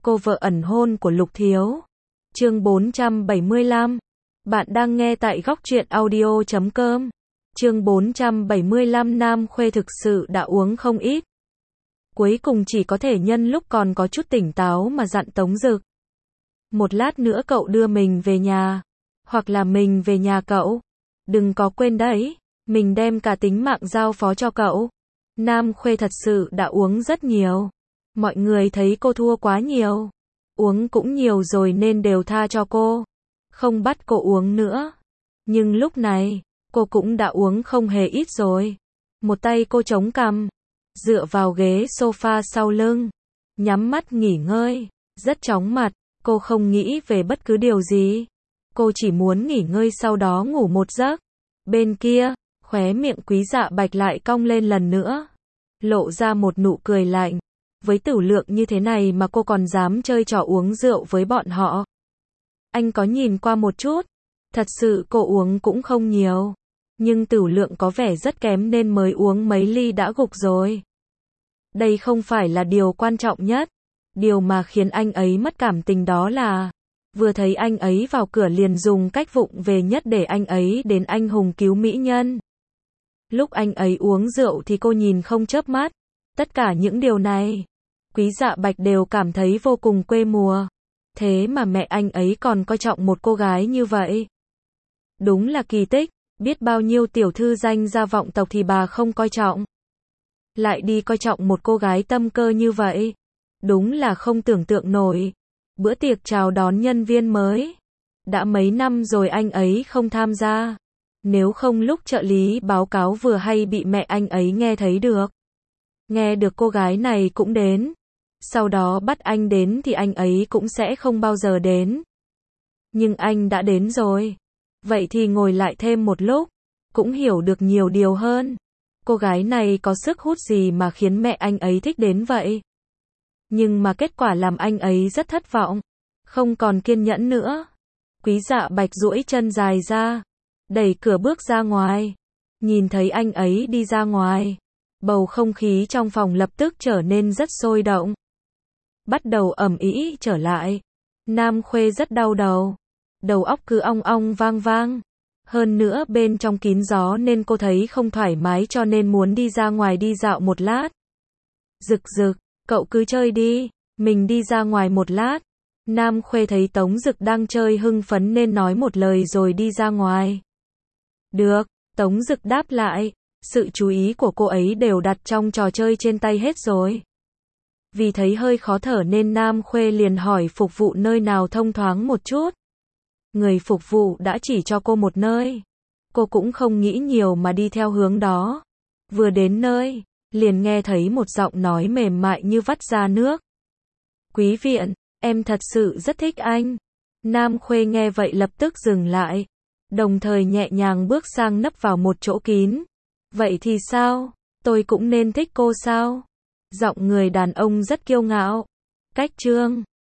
cô vợ ẩn hôn của Lục Thiếu. Chương 475. Bạn đang nghe tại góc truyện audio.com. Chương 475. Nam Khuê thực sự đã uống không ít. Cuối cùng chỉ có thể nhân lúc còn có chút tỉnh táo mà dặn Tống Dực. Một lát nữa cậu đưa mình về nhà. Hoặc là mình về nhà cậu. Đừng có quên đấy, mình đem cả tính mạng giao phó cho cậu. Nam Khuê thật sự đã uống rất nhiều. Mọi người thấy cô thua quá nhiều. Uống cũng nhiều rồi nên đều tha cho cô. Không bắt cô uống nữa. Nhưng lúc này, cô cũng đã uống không hề ít rồi. Một tay cô chống cằm, dựa vào ghế sofa sau lưng, nhắm mắt nghỉ ngơi, rất chóng mặt. Cô không nghĩ về bất cứ điều gì. Cô chỉ muốn nghỉ ngơi sau đó ngủ một giấc. Bên kia, khóe miệng Quý Dạ Bạch lại cong lên lần nữa, lộ ra một nụ cười lạnh. Với Tử Lượng như thế này mà cô còn dám chơi trò uống rượu với bọn họ. Anh có nhìn qua một chút. Thật sự cô uống cũng không nhiều. Nhưng Tử Lượng có vẻ rất kém nên mới uống mấy ly đã gục rồi. Đây không phải là điều quan trọng nhất. Điều mà khiến anh ấy mất cảm tình đó là vừa thấy anh ấy vào cửa liền dùng cách vụng về nhất để anh ấy đến anh hùng cứu mỹ nhân. Lúc anh ấy uống rượu thì cô nhìn không chớp mắt. Tất cả những điều này, Quý Dạ Bạch đều cảm thấy vô cùng quê mùa. Thế mà mẹ anh ấy còn coi trọng một cô gái như vậy. Đúng là kỳ tích, biết bao nhiêu tiểu thư danh gia vọng tộc thì bà không coi trọng. Lại đi coi trọng một cô gái tâm cơ như vậy. Đúng là không tưởng tượng nổi. Bữa tiệc chào đón nhân viên mới. Đã mấy năm rồi anh ấy không tham gia. Nếu không lúc trợ lý báo cáo vừa hay bị mẹ anh ấy nghe thấy được. Nghe được cô gái này cũng đến. Sau đó bắt anh đến thì anh ấy cũng sẽ không bao giờ đến. Nhưng anh đã đến rồi. Vậy thì ngồi lại thêm một lúc. Cũng hiểu được nhiều điều hơn. Cô gái này có sức hút gì mà khiến mẹ anh ấy thích đến vậy? Nhưng mà kết quả làm anh ấy rất thất vọng. Không còn kiên nhẫn nữa. Quý Dạ Bạch duỗi chân dài ra. Đẩy cửa bước ra ngoài. Nhìn thấy anh ấy đi ra ngoài. Bầu không khí trong phòng lập tức trở nên rất sôi động. Bắt đầu ầm ĩ trở lại. Nam Khuê rất đau đầu. Đầu óc cứ ong ong vang vang. Hơn nữa bên trong kín gió nên cô thấy không thoải mái cho nên muốn đi ra ngoài đi dạo một lát. Dực Dực, cậu cứ chơi đi, mình đi ra ngoài một lát. Nam Khuê thấy Tống Dực đang chơi hưng phấn nên nói một lời rồi đi ra ngoài. Được, Tống Dực đáp lại. Sự chú ý của cô ấy đều đặt trong trò chơi trên tay hết rồi. Vì thấy hơi khó thở nên Nam Khuê liền hỏi phục vụ nơi nào thông thoáng một chút. Người phục vụ đã chỉ cho cô một nơi. Cô cũng không nghĩ nhiều mà đi theo hướng đó. Vừa đến nơi, liền nghe thấy một giọng nói mềm mại như vắt ra nước. Quý viện, em thật sự rất thích anh. Nam Khuê nghe vậy lập tức dừng lại. Đồng thời nhẹ nhàng bước sang nấp vào một chỗ kín. Vậy thì sao? Tôi cũng nên thích cô sao? Giọng người đàn ông rất kiêu ngạo. Cách chương